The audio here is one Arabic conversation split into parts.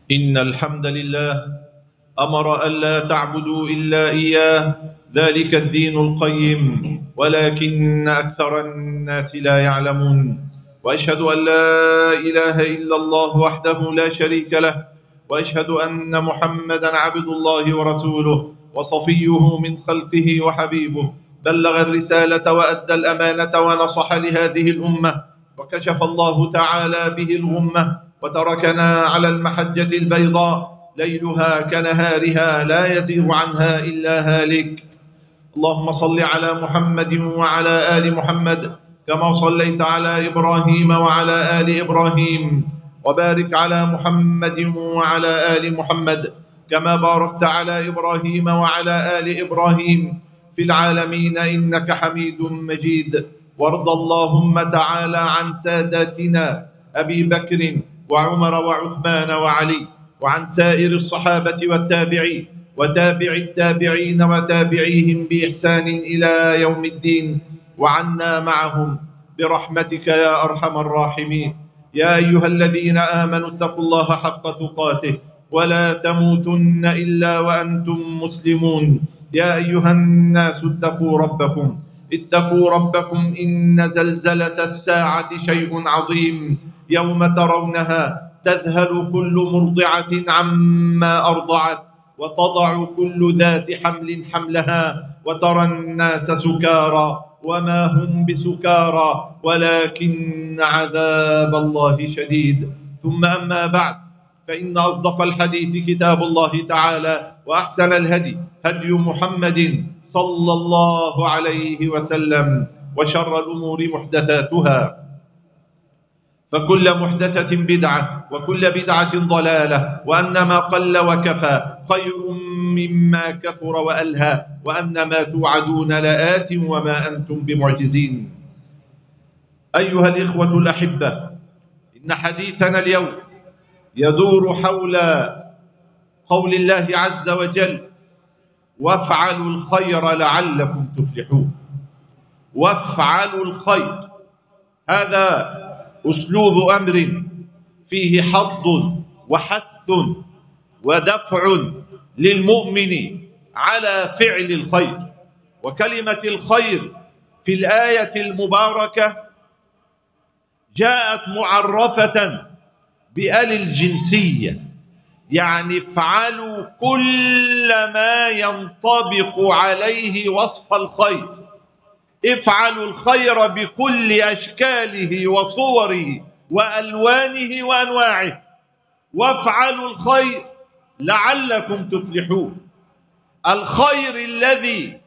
إن الحمد لله أمر ألا تعبدوا إلا إياه، ذلك الدين القيم، ولكن أكثر الناس لا يعلمون. وأشهد أن لا إله إلا الله وحده لا شريك له، وأشهد أن محمدا عبد الله ورسوله وصفيه من خلقه وحبيبه، بلغ الرسالة وأدى الأمانة ونصح لهذه الأمة، وكشف الله تعالى به الغمة، وتركنا على المحجة البيضاء ليلها كنهارها لا يزيغ عنها إلا هالك. اللهم صل على محمد وعلى آل محمد كما صليت على إبراهيم وعلى آل إبراهيم، وبارك على محمد وعلى آل محمد كما باركت على إبراهيم وعلى آل إبراهيم في العالمين إنك حميد مجيد. وارض اللهم تعالى عن ساداتنا أبي بكر وعمر وعثمان وعلي، وعن سائر الصحابة والتابعين وتابع التابعين وتابعيهم بإحسان إلى يوم الدين، وعنا معهم برحمتك يا أرحم الراحمين. يا أيها الذين آمنوا اتقوا الله حق تقاته ولا تموتن إلا وأنتم مسلمون. يا أيها الناس اتقوا ربكم إن زلزلة الساعة شيء عظيم، يوم ترونها تذهل كل مرضعة عما أرضعت، وتضع كل ذات حمل حملها، وترى الناس سكارى وما هم بسكارى ولكن عذاب الله شديد. ثم أما بعد، فإن أصدق الحديث كتاب الله تعالى، وأحسن الهدي هدي محمد صلى الله عليه وسلم، وشر الأمور محدثاتها، فكل محدثة بدعة، وكل بدعة ضلالة، وأن ما قل وكفى خير مما كثر وألهى، وأن ما توعدون لآت وما أنتم بمعجزين. أيها الإخوة الأحبة، إن حديثنا اليوم يدور حول قول الله عز وجل: وافعلوا الخير لعلكم تفلحون. وافعلوا الخير، هذا أسلوب أمر فيه حض وحث ودفع للمؤمن على فعل الخير. وكلمة الخير في الآية المباركة جاءت معرفة بآل الجنسية، يعني افعلوا كل ما ينطبق عليه وصف الخير، افعلوا الخير بكل أشكاله وصوره وألوانه وأنواعه، وافعلوا الخير لعلكم تفلحون. الخير الذي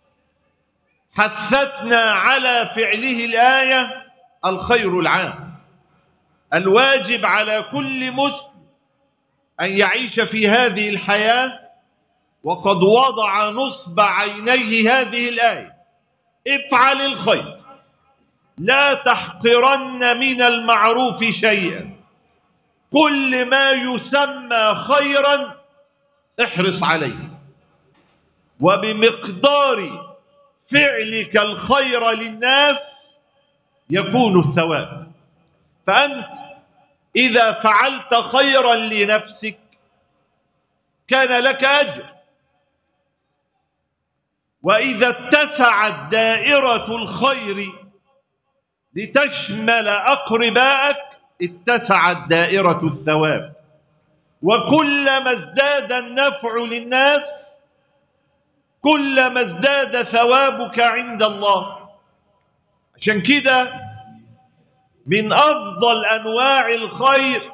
حثتنا على فعله الآية الخير العام، الواجب على كل مسلم أن يعيش في هذه الحياة وقد وضع نصب عينيه هذه الآية: افعل الخير، لا تحقرن من المعروف شيئا، كل ما يسمى خيرا احرص عليه، وبمقدار فعلك الخير للناس يكون الثواب. فأنت إذا فعلت خيرا لنفسك كان لك أجر، وإذا اتسعت دائرة الخير لتشمل أقربائك اتسعت دائرة الثواب، وكلما ازداد النفع للناس كلما ازداد ثوابك عند الله. عشان كده من أفضل أنواع الخير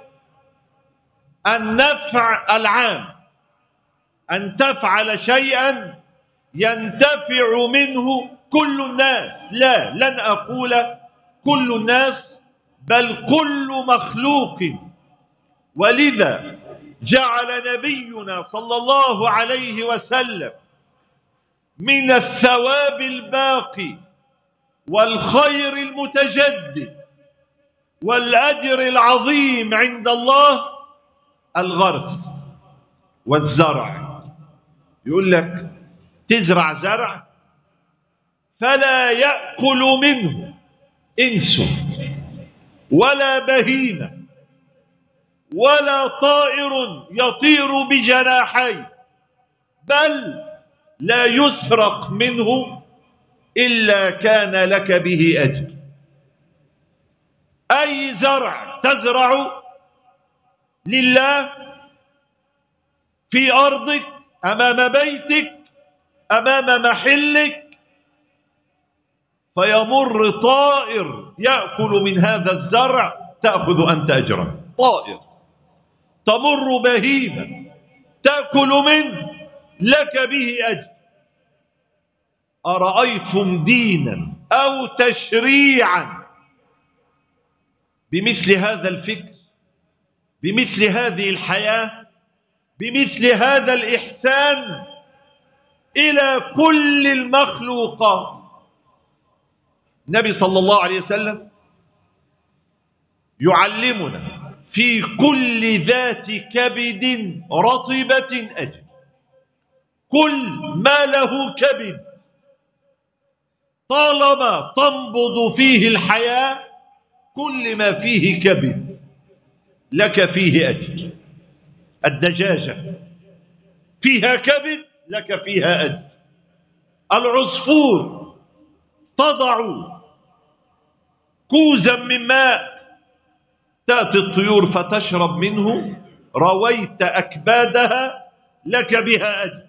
النفع العام، أن تفعل شيئا ينتفع منه كل الناس، لن أقول كل الناس بل كل مخلوق. ولذا جعل نبينا صلى الله عليه وسلم من الثواب الباقي والخير المتجدد والأجر العظيم عند الله الغرس والزرع. يقول لك تزرع زرع فلا يأكل منه إنس ولا بهيمة، ولا طائر يطير بجناحيه، بل لا يسرق منه إلا كان لك به أجر. أي زرع تزرع لله في أرضك، أمام بيتك، أمام محلك، فيمر طائر يأكل من هذا الزرع، تأخذ أنت أجرا. طائر، تمر بهيمة تأكل منه، لك به أجر. أرأيتم دينا أو تشريعا بمثل هذا الفكر، بمثل هذه الحياة، بمثل هذا الإحسان إلى كل المخلوقات؟ النبي صلى الله عليه وسلم يعلمنا في كل ذات كبد رطبة أجر. كل ما له كبد طالما تنبض فيه الحياة، كل ما فيه كبد لك فيه أجر. الدجاجة فيها كبد، لك فيها أجر. العصفور تضع كوزا من ماء، تأتي الطيور فتشرب منه، رويت أكبادها، لك بها أجر.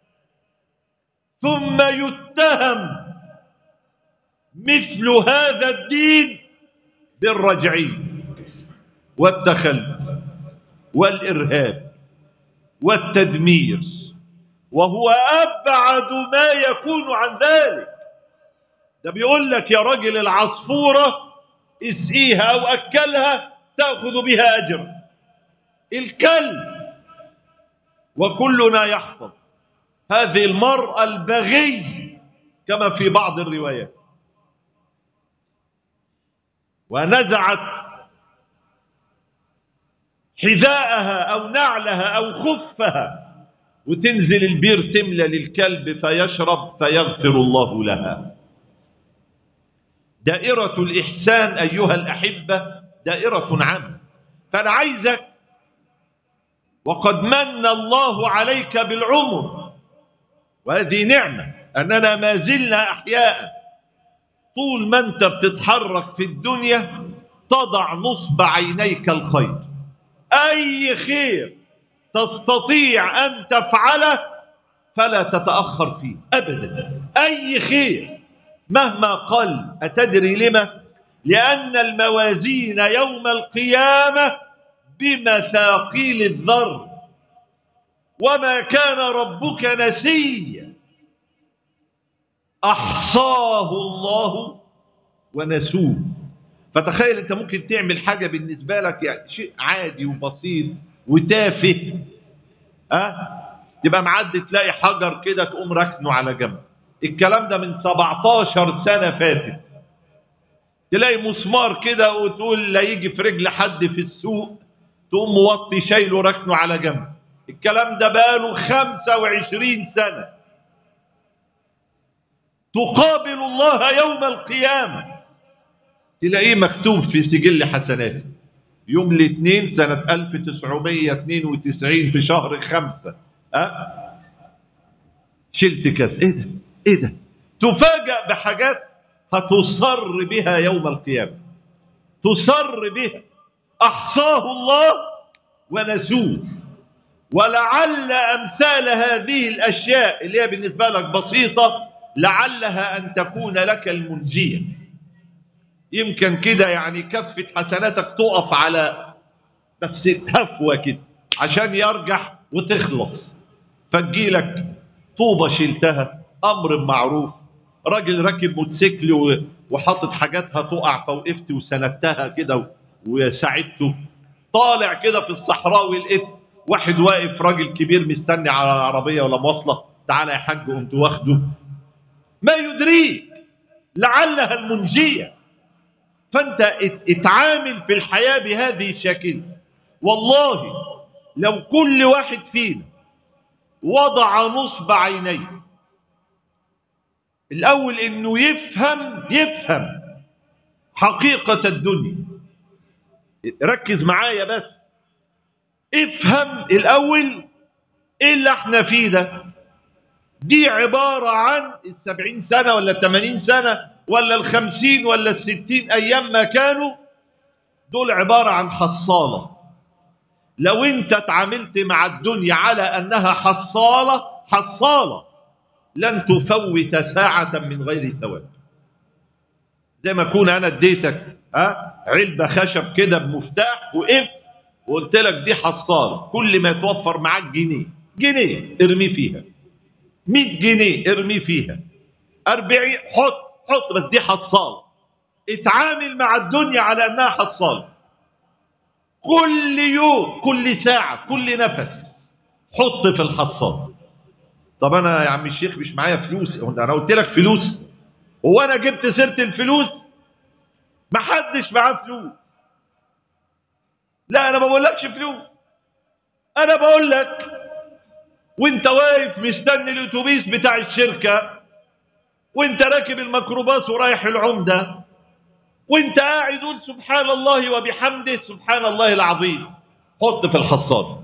ثم يتهم مثل هذا الدين بالرجعية والتخلف والإرهاب والتدمير، وهو أبعد ما يكون عن ذلك. ده بيقول لك يا راجل العصفورة اسقيها أو أكلها تأخذ بها أجر. الكلب، وكلنا يحفظ هذه المرأة البغي كما في بعض الروايات، ونزعت حذاءها أو نعلها أو خفها وتنزل البير تملى للكلب فيشرب فيغفر الله لها. دائرة الإحسان أيها الأحبة دائرة عامة. فأنا عايزك، وقد من الله عليك بالعمر، وهذه نعمة أننا ما زلنا أحياء، طول ما أنت بتتحرك في الدنيا تضع نصب عينيك الخير. أي خير تستطيع أن تفعله فلا تتأخر فيه أبدا. أي خير مهما قل. أتدري لما؟ لأن الموازين يوم القيامة بمثاقيل الذر، وما كان ربك نسيا، أحصاه الله ونسوه. فتخيل أنت ممكن تعمل حاجة بالنسبة لك يعني شيء عادي وبسيط وتافه، تبقى معدي تلاقي حجر كده تقوم ركنه على جنب. الكلام ده من 17 سنة فاتت. تلاقي مسمار كده وتقول لا يجي في رجل حد في السوق، تقوم موطي شايله ركنه على جنب. الكلام ده بقاله 25 سنة. تقابل الله يوم القيامة تلاقيه مكتوب في سجل حسنات يوم الاثنين سنة 1992 في شهر 5 شلت كذا. ايه ده؟ ايه ده؟ تفاجأ بحاجات هتصر بها يوم القيامة، تصر بها. أحصاه الله ونسوه. ولعل أمثال هذه الأشياء اللي هي بالنسبة لك بسيطة لعلها أن تكون لك المنجية. يمكن كده يعني كفة حسناتك تقف على بس هفوة كده عشان يرجح وتخلص، فتجيلك طوبة شلتها، أمر معروف، راجل راكب موتوسيكل وحاطط حاجاتها تقع فوقفت وسندتها كده وساعدته، طالع كده في الصحراء ولقيت واحد واقف راجل كبير مستني على عربية ولا مواصلة، تعالى يا حاج قمت واخده، ما يدريك لعلها المنجية. فانت اتعامل في الحياة بهذه الشكل. والله لو كل واحد فينا وضع نصب عينيه الأول إنه يفهم حقيقة الدنيا. ركز معايا بس. افهم الأول ايه اللي احنا فيه ده. دي عبارة عن 70 سنة ولا 80 سنة ولا 50 ولا 60 أيام ما كانوا، دول عبارة عن حصالة. لو انت اتعاملت مع الدنيا على أنها حصالة لن تفوت ساعة من غير ثواب. زي ما أكون أنا اديتك علبة خشب كده بمفتاح وقلت لك دي حصالة، كل ما يتوفر معاك جنيه ارمي فيها، 100 جنيه ارمي فيها، 40 حط بس دي حصالة. اتعامل مع الدنيا على أنها حصالة. كل يوم، كل ساعة، كل نفس حط في الحصالة. طب أنا يا عم الشيخ مش معايا فلوس. أنا قلت لك فلوس؟ هو أنا جبت سيرة الفلوس؟ ما حدش معاه فلوس. لا أنا ما بقولكش فلوس، أنا بقول لك وانت واقف مستني الأتوبيس بتاع الشركة، وانت راكب الميكروباص ورايح العمدة، وانت قاعد قول سبحان الله وبحمده سبحان الله العظيم، حط في الحصالة.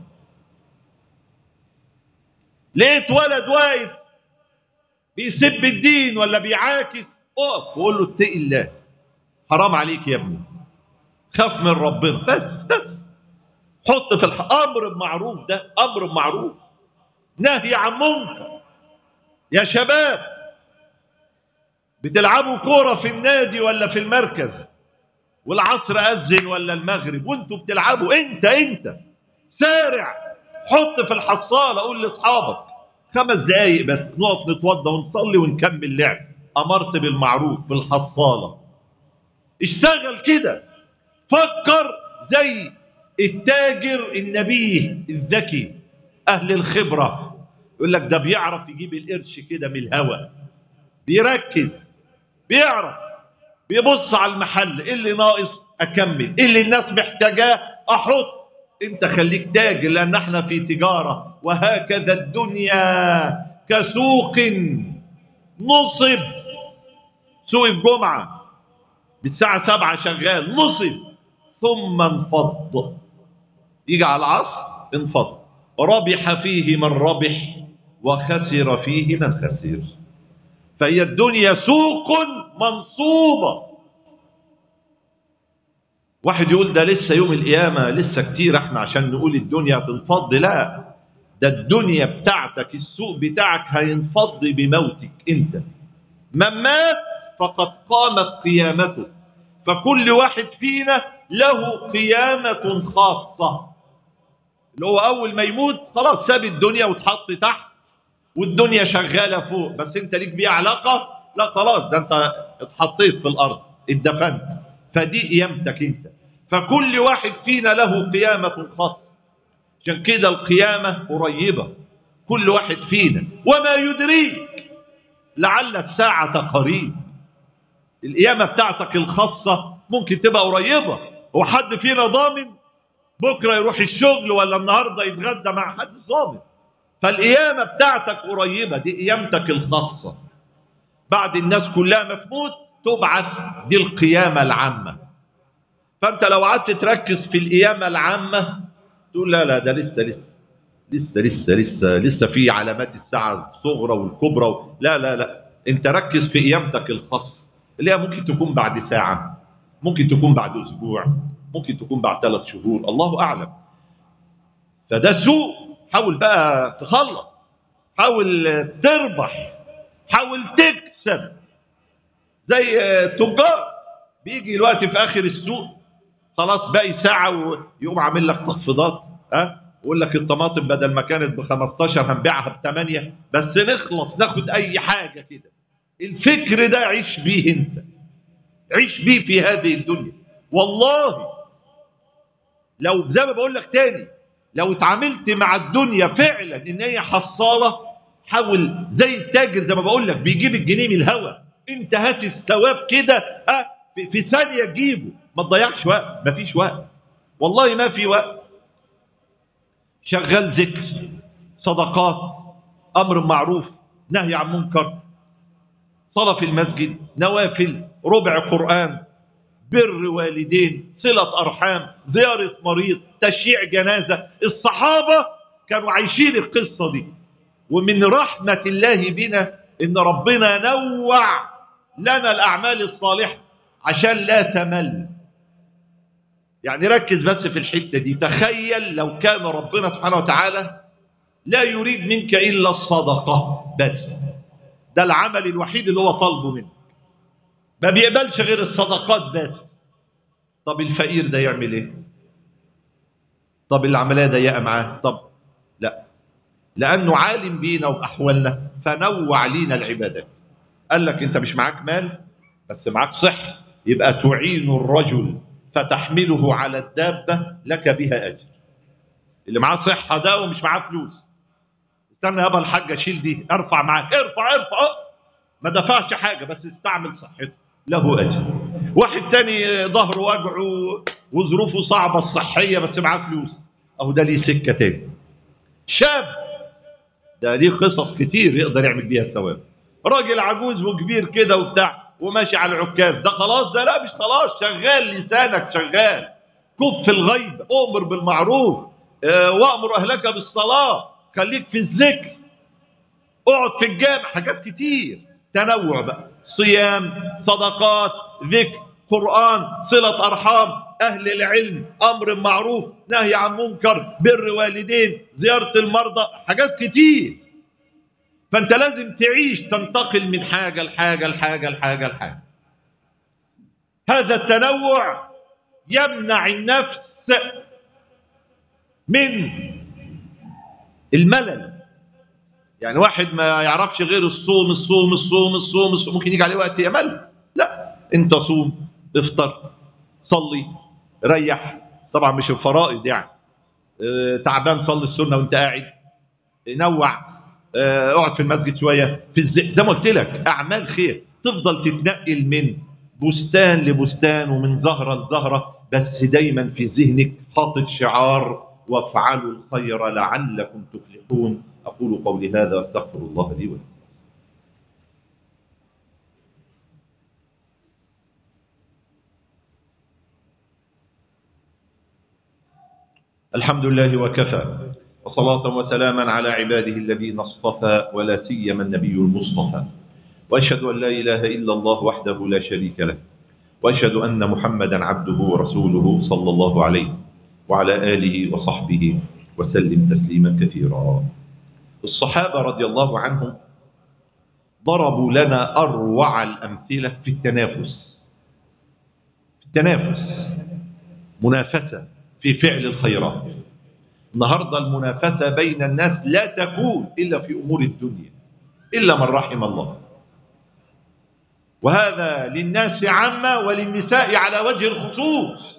لقيت ولد واقف بيسب الدين ولا بيعاكس، اقف وقول له اتق الله، حرام عليك يا ابني، خاف من ربنا. بس حط في امر بمعروف، ده امر بمعروف، نهي عن منكر. يا شباب بتلعبوا كوره في النادي ولا في المركز، والعصر أذن ولا المغرب وانتوا بتلعبوا، انت سارع، حط في الحصالة. قول لاصحابك 5 دقايق بس نقف نتوضى ونصلي ونكمل لعب. امرت بالمعروف بالحصالة. اشتغل كده، فكر زي التاجر النبيه الذكي اهل الخبرة. يقول لك ده بيعرف يجيب القرش كده من الهواء، بيركز، بيعرف، بيبص على المحل، ايه اللي ناقص اكمل، ايه اللي الناس محتاجاه احط. انت خليك تاجر، لان احنا في تجارة. وهكذا الدنيا كسوق نصب. سوق الجمعة بالساعة 7 شغال، نصب ثم انفض، يجي على العصر انفض، ربح فيه من ربح وخسر فيه من خسر. فهي الدنيا سوق منصوبة. واحد يقول ده لسه يوم القيامة، لسه كتير احنا عشان نقول الدنيا هتنفض. لا، ده الدنيا بتاعتك، السوق بتاعك هينفض بموتك انت. من مات فقد قامت قيامته. فكل واحد فينا له قيامة خاصة، اللي هو أول ما يموت خلاص ساب الدنيا واتحط تحت، والدنيا شغالة فوق، بس انت ليك بيها علاقة؟ لا خلاص، ده انت اتحطيت في الأرض، اتدفنت. فدي قيامتك انت. فكل واحد فينا له قيامة خاصة. عشان كده القيامة قريبة، كل واحد فينا. وما يدريك لعل الساعة قريب. القيامة بتاعتك الخاصة ممكن تبقى قريبة. هو حد فينا ضامن بكرة يروح الشغل ولا النهاردة يتغدى مع حد؟ ضامن. فالقيامة بتاعتك قريبة، دي قيامتك الخاصة. بعد الناس كلها ما تموت تبعث، دي القيامة العامة. فأنت لو قعدت تركز في القيامة العامة تقول لا ده لسه في علامات الساعة الصغرى والكبرى لا، انت ركز في قيامتك الخاصة، اللي هي ممكن تكون بعد ساعة، ممكن تكون بعد أسبوع، ممكن تكون بعد 3 شهور، الله أعلم. فده سوق. حاول بقى تخلص، حاول تربح، حاول تكسب. زي التجار بيجي الوقت في آخر السوق، خلاص باقي ساعة ويقوم عامل لك تخفيضات، ويقول لك الطماطم بدل ما كانت ب15 هنبيعها ب8، بس نخلص ناخد أي حاجة كده. الفكر ده عيش بيه انت، عيش بيه في هذه الدنيا. والله لو زي ما بقول لك تاني، لو اتعاملت مع الدنيا فعلا ان هي حصالة، حاول زي التاجر زي ما بقول لك بيجيب الجنيه من الهوا، انت هات الثواب كده في ثانية تجيبه. ما تضيعش وقت، ما فيش وقت، والله ما في وقت. شغال ذكر، صدقات، امر معروف، نهي عن منكر، صلاة في المسجد، نوافل، ربع قرآن، بر والدين، صلة أرحام، زيارة مريض، تشييع جنازة. الصحابة كانوا عايشين القصة دي. ومن رحمة الله بنا إن ربنا نوع لنا الأعمال الصالحة عشان لا تمل. يعني ركز بس في الحتة دي. تخيل لو كان ربنا سبحانه وتعالى لا يريد منك إلا الصدقة بس، ده العمل الوحيد اللي هو طالبه منك، ما بيقبلش غير الصدقات بس. طب الفقير ده يعمل ايه؟ طب العملية ضيقة معاه؟ طب لا، لأنه عالم بينا وبأحوالنا فنوع لينا العبادات. قال لك انت مش معاك مال بس معاك صحة، يبقى تعين الرجل فتحمله على الدابة لك بها أجر. اللي معاه صحة ده ومش معاه فلوس، استنى يابا الحاج اشيل دي، ارفع معاك، ارفع ارفع، ما دفعش حاجة بس استعمل صحته، له أجر. واحد تاني ظهره وجعه وظروفه صعبة الصحية بس معاه فلوس، أو ده ليه سكة تاني. شاب ده ليه قصص كتير يقدر يعمل بيها الثواب. راجل عجوز وكبير كده وبتاع وماشي على العكاز، ده خلاص، ده لا مش خلاص، شغال لسانك شغال. كف الغيب، أمر بالمعروف، وأمر أهلك بالصلاة، خليك في الذكر، اقعد في الجامع، حاجات كتير. تنوع بقى، صيام، صدقات، ذكر، قرآن، صلة أرحام، أهل العلم، أمر معروف، نهي عن منكر، بر والدين، زيارة المرضى، حاجات كتير. فأنت لازم تعيش، تنتقل من حاجة لحاجة لحاجة لحاجة لحاجة. هذا التنوع يمنع النفس من الملل. يعني واحد ما يعرفش غير الصوم الصوم الصوم الصوم الصوم، ممكن يجي عليه وقت يمل. لا، انت صوم، افطر، صلي، ريح. طبعا مش الفرائض يعني، تعبان صلي السنه وانت قاعد، نوع، اقعد في المسجد شويه، في زي ما قلت لك اعمال خير، تفضل تتنقل من بستان لبستان ومن زهره لزهره، بس دايما في ذهنك حاطط شعار: وافعلوا الخير لعلكم تفلحون. اقول قولي هذا واستغفر الله لي ولكم. الحمد لله وكفى، وصلاة وسلاما على عباده الذين اصطفى، ولا سيما النبي المصطفى. وأشهد أن لا إله إلا الله وحده لا شريك له، وأشهد أن محمدا عبده ورسوله صلى الله عليه وعلى آله وصحبه وسلم تسليما كثيرا. الصحابة رضي الله عنهم ضربوا لنا أروع الأمثلة في التنافس. منافسة في فعل الخيرات. النهاردة المنافسة بين الناس لا تكون إلا في أمور الدنيا إلا من رحم الله، وهذا للناس عامة وللنساء على وجه الخصوص.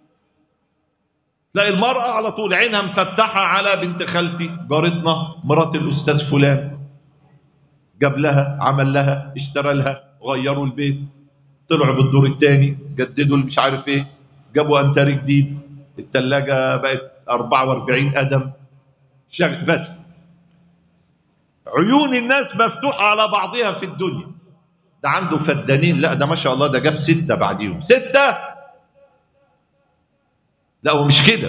تلاقي المرأة على طول عينها مفتحة على بنت خالتي، جارتنا، مرات الأستاذ فلان، جاب لها، عمل لها، اشترى لها، غيروا البيت، طلعوا بالدور الثاني، جددوا مش عارف ايه، جابوا انتري جديد، الثلاجة بقت 44 قدم، بس عيون الناس مفتوحة على بعضها في الدنيا. ده عنده فدانين، لا ده ما شاء الله ده جاب 6 بعديهم 6. لا هو مش كده.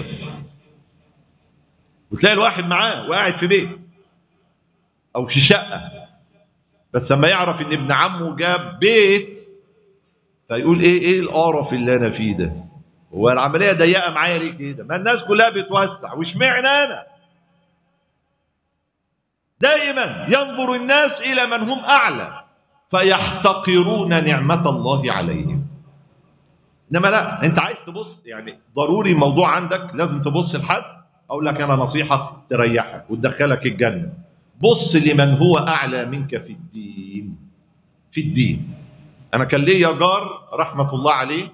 وتلاقي الواحد معاه وقاعد في بيت او في شقة، بس لما يعرف ان ابن عمه جاب بيت فيقول ايه القرف اللي انا فيه ده، هو العملية ضيقة معايا ليه كده؟ ما الناس كلها بتوسع واشمعنى انا؟ دائما ينظر الناس الى من هم اعلى فيحتقرون نعمة الله عليهم. انما لا، انت عايز تبص، يعني ضروري الموضوع عندك لازم تبص لحد، اقول لك انا نصيحة تريحك وتدخلك الجنة: بص لمن هو اعلى منك في الدين. في الدين. انا كان ليا جار رحمة الله عليه،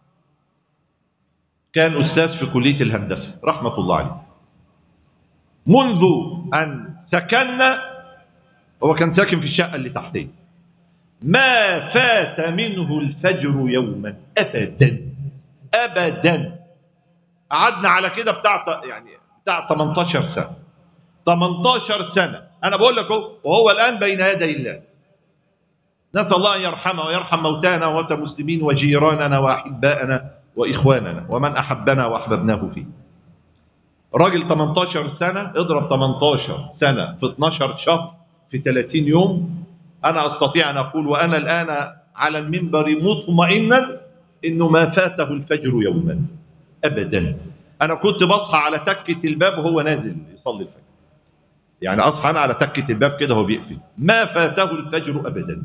كان استاذ في كلية الهندسة رحمة الله عليه. منذ ان سكننا، هو كان ساكن في الشقة اللي تحتيه، ما فات منه الفجر يوما ابدا ابدا. قعدنا على كده بتاع 18 سنة. 18 سنة انا بقول لك اهو، وهو الان بين يدي الله. نسأل الله أن يرحمه ويرحم موتانا وموتى المسلمين وجيراننا وأحبائنا وإخواننا ومن أحبنا وأحببناه فيه. راجل 18 سنة، اضرب 18 سنة في 12 شهر في 30 يوم. أنا أستطيع أن أقول وأنا الآن على المنبر مطمئنا إنه ما فاته الفجر يوما أبدا. أنا كنت بصحى على تكة الباب وهو نازل يصلي الفجر، يعني أصحى أنا على تكة الباب كده وهو بيقفل، ما فاته الفجر أبدا.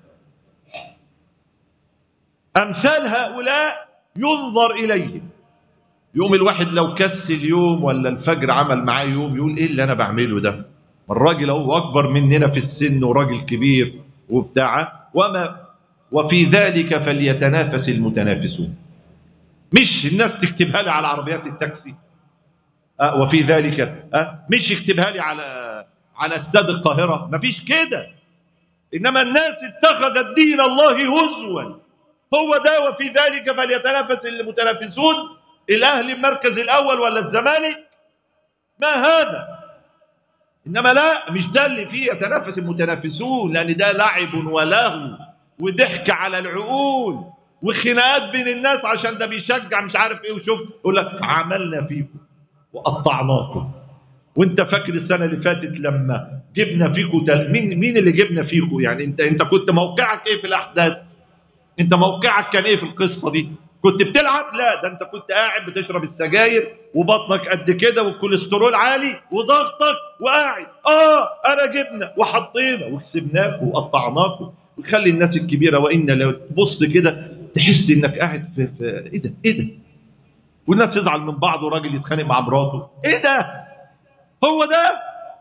أمثال هؤلاء ينظر إليهم. يوم الواحد لو كسل يوم ولا الفجر عمل معاه يوم يقول إيه اللي أنا بعمله ده؟ الراجل هو أكبر مننا في السن وراجل كبير وبتاع. وفي ذلك فليتنافس المتنافسون. مش الناس تكتبها لي على عربيات التاكسي، وفي ذلك مش يكتبها لي على استاد القاهرة، مفيش كده. إنما الناس اتخذت دين الله هزوا. هو ده وفي ذلك فليتنافس المتنافسون. الأهلي المركز الأول ولا الزمالك؟ ما هذا؟ إنما لا، مش ده اللي فيه يتنافس المتنافسون، لأن ده لعب ولهو وضحك على العقول وخناقات بين الناس عشان ده بيشجع مش عارف ايه. وشوف يقول لك عملنا فيكم وقطعناكم. وانت فاكر السنه اللي فاتت لما جبنا فيكم مين اللي جبنا فيكم؟ يعني انت كنت موقعك ايه في الاحداث؟ انت موقعك كان ايه في القصه دي؟ كنت بتلعب؟ لا، ده انت كنت قاعد بتشرب السجاير وبطنك قد كده والكوليسترول عالي وضغطك وقاعد انا جبنا وحطينا وكسبناكم وقطعناكم. وخلي الناس الكبيره وان لو تبص كده تحس انك قاعد في ايه ده؟ والناس تزعل من بعض وراجل يتخانق مع مراته. ايه ده؟ هو ده؟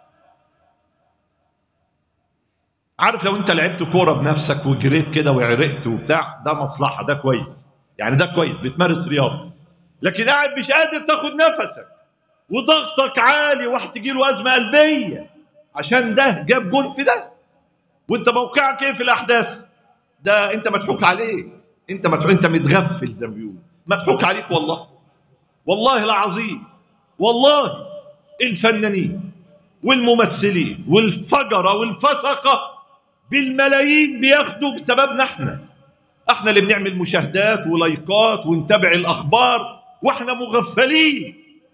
عارف لو انت لعبت كوره بنفسك وجريت كده وعرقت وبتاع، ده مصلحه، ده كويس، يعني ده كويس بتمارس رياضه. لكن قاعد مش قادر تاخد نفسك وضغطك عالي وواحد تجيله ازمه قلبيه عشان ده جاب جول في ده، وانت موقعك ايه في الاحداث؟ ده انت مضحوك عليك، انت متغفل زي ما بيقولوا، مضحوك عليك والله. والله العظيم، والله الفنانين والممثلين والفجره والفسقه بالملايين بياخدوا بسببنا احنا اللي بنعمل مشاهدات ولايكات ونتابع الاخبار واحنا مغفلين.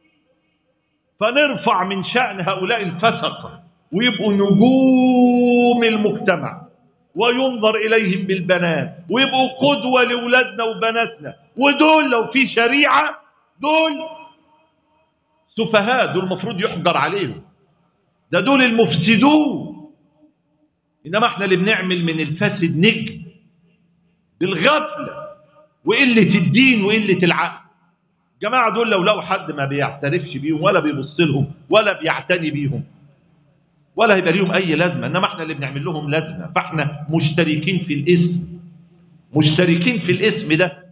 فنرفع من شأن هؤلاء الفسقه ويبقوا نجوم المجتمع وينظر اليهم بالبنات ويبقوا قدوه لاولادنا وبناتنا. ودول لو في شريعه دول سفهاء، دول المفروض يحجر عليهم، ده دول المفسدون. انما احنا اللي بنعمل من الفاسد نجم بالغفله وقله الدين وقله العقل. الجماعه دول لو لقوا حد ما بيعترفش بيهم ولا بيبص لهم ولا بيعتني بيهم ولا هيبقى ليهم اي لازمه. انما احنا اللي بنعمل لهم لازمه، فاحنا مشتركين في الاسم، مشتركين في الاسم ده.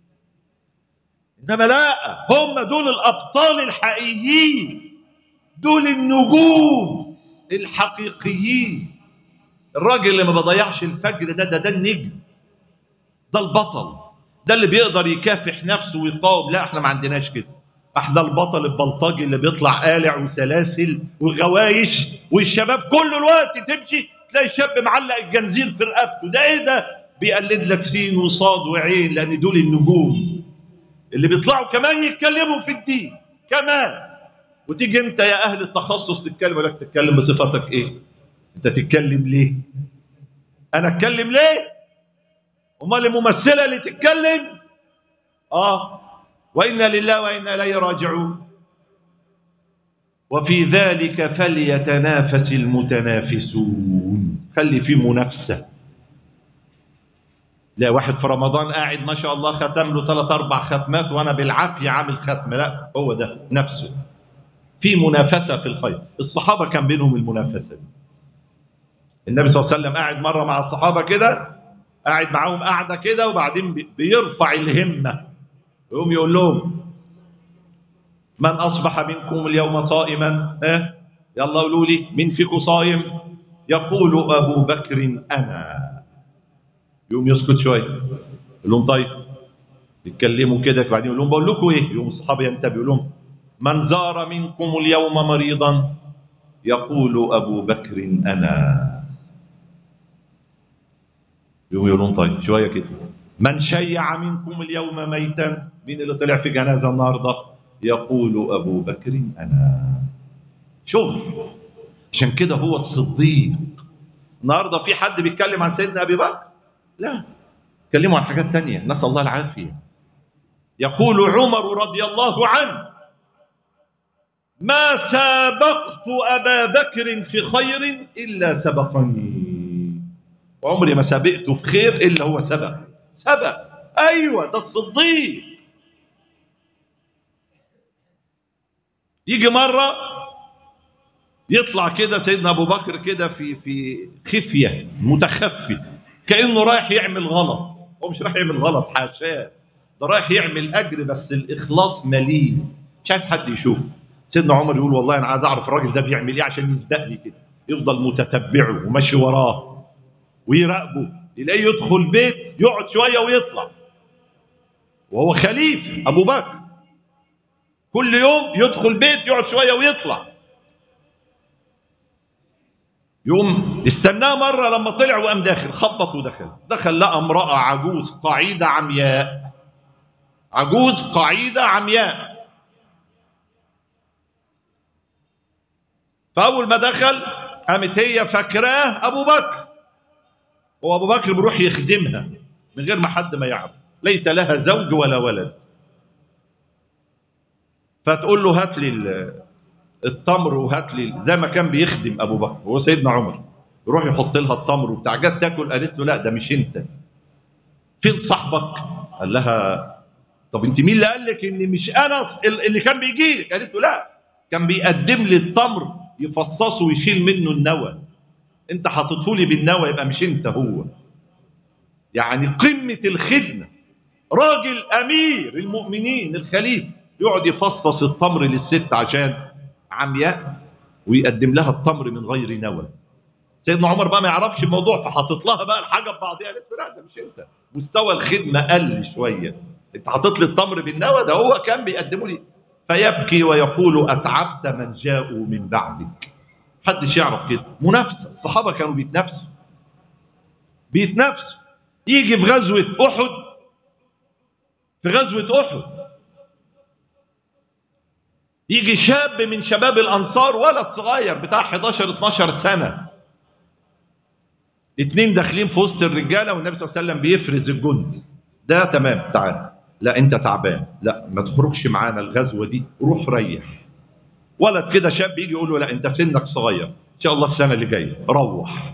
انما لا، هم دول الابطال الحقيقيين، دول النجوم الحقيقيين. الراجل اللي ما بيضيعش الفجر ده النجم، ده البطل، ده اللي بيقدر يكافح نفسه ويقاوم. لا، احنا ما عندناش كده. احنا البطل البلطجي اللي بيطلع قالع وسلاسل وغوايش، والشباب كل الوقت تمشي تلاقي الشاب معلق الجنزير في رقبته. ده ايه ده؟ بيقلد لك سين وصاد وعين، لان دول النجوم اللي بيطلعوا كمان يتكلموا في الدين كمان. وتيجي انت يا اهل التخصص تتكلم، ولا تتكلم بصفتك ايه؟ انت تتكلم ليه؟ انا اتكلم ليه؟ امال الممثله اللي تتكلم وانا لله وانا اليه راجعون. وفي ذلك فليتنافس المتنافسون. خلي فيه منافسه. لا واحد في رمضان قاعد ما شاء الله ختم له 3-4 ختمات وانا بالعافيه عامل ختم، لا هو ده نفسه. في منافسه في الخير. الصحابه كان بينهم المنافسه دي. النبي صلى الله عليه وسلم قاعد مره مع الصحابه كده، قاعد معاهم قاعده كده، وبعدين بيرفع الهمه يقوم يقول لهم من اصبح منكم اليوم صائما؟ يلا قولوا لي مين فيكم صائم؟ يقول ابو بكر انا. يقوم يسكت شويه، يقول لهم طيب، يتكلموا كده، بعدين يقول لهم بقول لكم ايه؟ يقوم الصحابه ينتبهوا يقول لهم من زار منكم اليوم مريضا؟ يقول ابو بكر انا. يقوم يقولون طيب شوية كده، من شيع منكم اليوم ميتا، مين اللي طلع في جنازة النهاردة؟ يقول أبو بكر أنا. شوف، عشان كده هو الصديق. النهاردة في حد بيتكلم عن سيدنا أبي بكر؟ لا، اتكلموا عن حاجات تانية، نسأل الله العافية. يقول عمر رضي الله عنه: ما سابقت أبا بكر في خير إلا سبقني، وعمري ما سابقته في خير إلا هو سبق. أيوة، ده الصديق. يجي مرة يطلع كده سيدنا أبو بكر كده في خفية، متخفي، كأنه رايح يعمل غلط. هو مش رايح يعمل غلط، حاشاه، ده رايح يعمل أجر، بس الإخلاص مليء، مش عايز حد يشوف. سيدنا عمر يقول والله أنا عايز أعرف الراجل ده بيعمل إيه عشان يسبقني كده، يفضل متتبعه وماشي وراه ويراقبه، يلاقيه يدخل بيت يقعد شوية ويطلع، وهو خليفة أبو بكر، كل يوم يدخل بيت يقعد شوية ويطلع. يوم استناه مرة لما طلع وقام داخل، خبط دخل لقى امرأة عجوز قعيدة عمياء، عجوز قعيدة عمياء. فأول ما دخل قامت هي فاكراه أبو بكر، وأبو بكر بيروح يخدمها من غير ما حد ما يعرف، ليس لها زوج ولا ولد. فتقول له هات لي التمر، وهات لي، زي ما كان بيخدم أبو بكر وهو سيدنا عمر، يروح يحط لها التمر وبتاع. جت تاكل قالت له لا ده مش انت، فين صاحبك؟ قال لها طب انت مين اللي قال لك ان مش انا اللي كان بيجي لك؟ قالت له لا، كان بيقدم لي التمر يفصصه ويشيل منه النوى، انت حاططه لي بالنوى، يبقى مش انت هو. يعني قمة الخدمة، راجل امير المؤمنين الخليفة يقعد يفصص التمر للست عشان عمياء، ويقدم لها التمر من غير نوى. سيدنا عمر بقى ما يعرفش الموضوع، فحاطط لها بقى الحاجه ببعضيها، قالت له لا ده مش انت، مستوى الخدمه قل شويه، انت حاطط لي التمر بالنوى، ده هو كان بيقدمه لي. فيبكي ويقول اتعبت من جاءوا من بعدك. محدش يعرف كده، منافسه، الصحابه كانوا بيتنافسوا. يجي في غزوه احد، يجي شاب من شباب الانصار، ولد صغير بتاع 11 12 سنه، اتنين داخلين في وسط الرجاله والنبي صلى الله عليه وسلم بيفرز الجند، ده تمام تعال، لا انت تعبان، لا ما تخرجش معانا الغزوه دي، روح ريح. ولد كده شاب يجي يقول له لا انت سنك صغير، ان شاء الله السنه اللي جايه روح.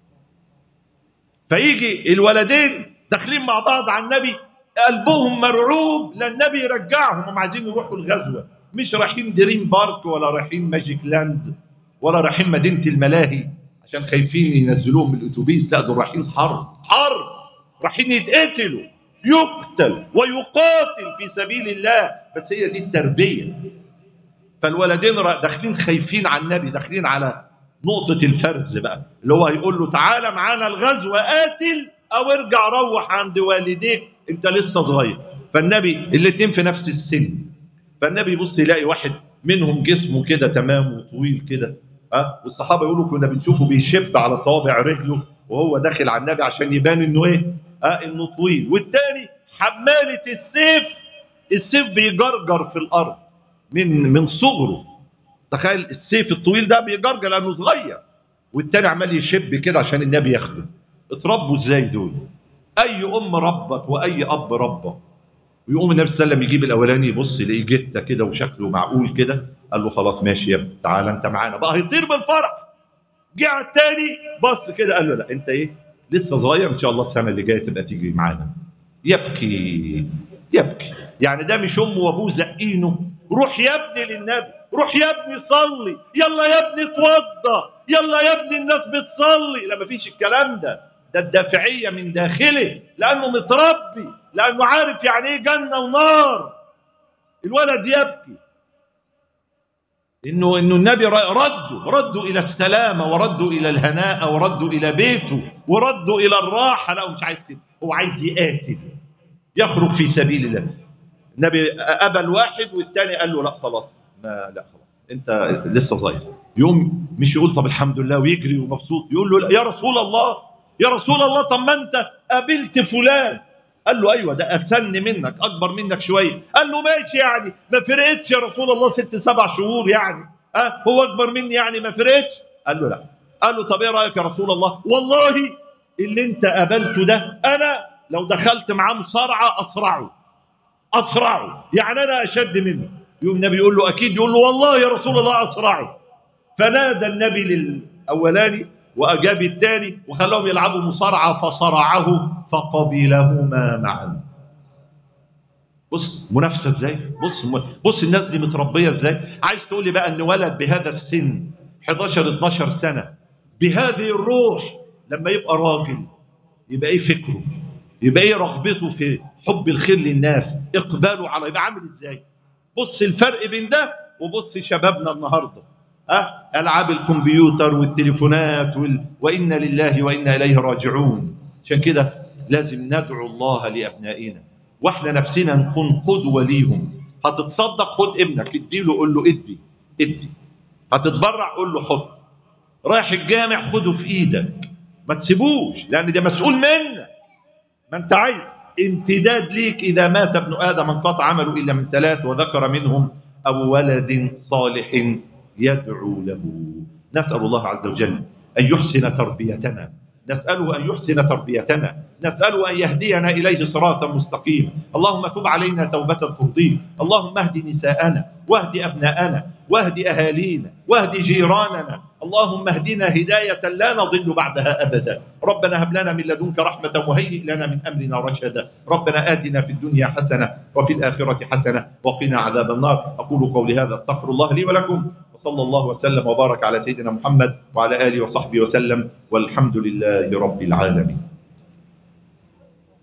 فيجي الولدين داخلين مع بعض على النبي، قلبهم مرعوب، لا النبي يرجعهم، هم عايزين يروحوا الغزوه، مش رايحين دريم بارك ولا رايحين ماجيك لاند ولا رايحين مدينه الملاهي عشان خايفين ينزلوهم من الاتوبيس، لا دول رايحين حرب، رايحين يتقتلوا، يقتل ويقاتل في سبيل الله، بس هي دي التربيه. فالولدين داخلين خايفين على النبي، داخلين على نقطة الفرز بقى، اللي هو هيقول له تعالى معانا الغزوة قاتل أو ارجع روح عند والديك، أنت لسه صغير. فالنبي الاتنين في نفس السن، فالنبي يبص يلاقي واحد منهم جسمه كده تمام وطويل كده، والصحابة يقولوا كنا بنشوفه بيشب على صوابع رجله وهو داخل على النبي عشان يبان إنه إيه؟ إنه طويل. والتاني حمالة السيف بيجرجر في الأرض من صغره. تخيل السيف الطويل ده بيجرجر لانه صغير، والتاني عمال يشب كده عشان النبي ياخده. اتربوا ازاي دول؟ اي ام ربت واي اب ربى. ويقوم النبي صلى الله عليه وسلم يجيب الاولاني يبص يلاقيه جته كده وشكله معقول كده، قال له خلاص ماشي يا ابني تعالى انت معانا بقى، هيطير بالفرح. جه على التاني بص كده قال له لا انت ايه لسه صغير، ان شاء الله السنه اللي جايه تبقى تيجي معانا. يبكي يعني ده مش امه وابوه زقينه، روح يا ابني للنبي، روح يا ابني صلي، يلا يا ابني اتوضى، يلا يا ابني الناس بتصلي، لا مفيش الكلام ده. ده الدافعيه من داخله، لانه متربي، لانه عارف يعني ايه جنه ونار. الولد يبكي انه النبي ردوا الى السلامه، وردوا الى الهناء، وردوا الى بيته، وردوا الى الراحه. لا مش عايز كده، هو عايز يقاتل، يخرج في سبيل الله. النبي ابى الواحد والثاني قال له لا خلاص، لا خلاص انت لسه صغير. يوم مش يقول طب الحمد لله ويجري ومبسوط، يقول له لا يا رسول الله يا رسول الله طب ما أنت قابلت فلان. قال له أيوة ده أسن منك أكبر منك شوية. قال له ماشي يعني ما فرقتش يا رسول الله 6-7 شهور يعني هو أكبر مني يعني ما فرقتش. قال له لا. قال له طب إيه رأيك يا رسول الله؟ والله اللي أنت قابلته ده أنا لو دخلت معاه مصارعة أسرعه يعني أنا أشد منه. يقوم النبي يقول له أكيد؟ يقول له والله يا رسول الله أسرعه. فنادى النبي للأولاني وأجاب الثاني وخلاهم يلعبوا مصارعة فصرعه فقبلهما معا. بص منافسة ازاي، بص الناس دي متربية ازاي. عايز تقول لي بقى ان ولد بهذا السن 11-12 سنة بهذه الروح لما يبقى راجل يبقى ايه فكره، يبقى ايه رغبته في حب الخير للناس، اقباله على يبقى عامل ازاي. بص الفرق بين ده وبص شبابنا النهارده العاب الكمبيوتر والتليفونات وإنا لله وإنا إليه راجعون. عشان كده لازم ندعو الله لأبنائنا واحنا نفسنا نكون قدوة ليهم. هتتصدق خد ابنك اديله قول له ادي. هتتبرع قول له حط. رايح الجامع خده في ايدك ما تسيبوش لان ده مسؤول منك. ما انت عايز امتداد ليك. اذا مات ابن ادم انقطع عمله الا من 3 وذكر منهم او ولد صالح يدعو له. نسأل الله عز وجل أن يحسن تربيتنا، نسأله أن يحسن تربيتنا، نسأله أن يهدينا إليه صراطا مستقيما. اللهم تب علينا توبة ترضيك. اللهم اهد نساءنا واهد أبناءنا واهد أهالينا واهد جيراننا. اللهم اهدنا هداية لا نضل بعدها أبدا. ربنا هب لنا من لدنك رحمة وهيئ لنا من أمرنا رشدا. ربنا آتنا في الدنيا حسنة وفي الآخرة حسنة وقنا عذاب النار. أقول قولي هذا استغفر الله لي ولكم وصلى الله وسلم وبارك على سيدنا محمد وعلى آله وصحبه وسلم والحمد لله رب العالمين.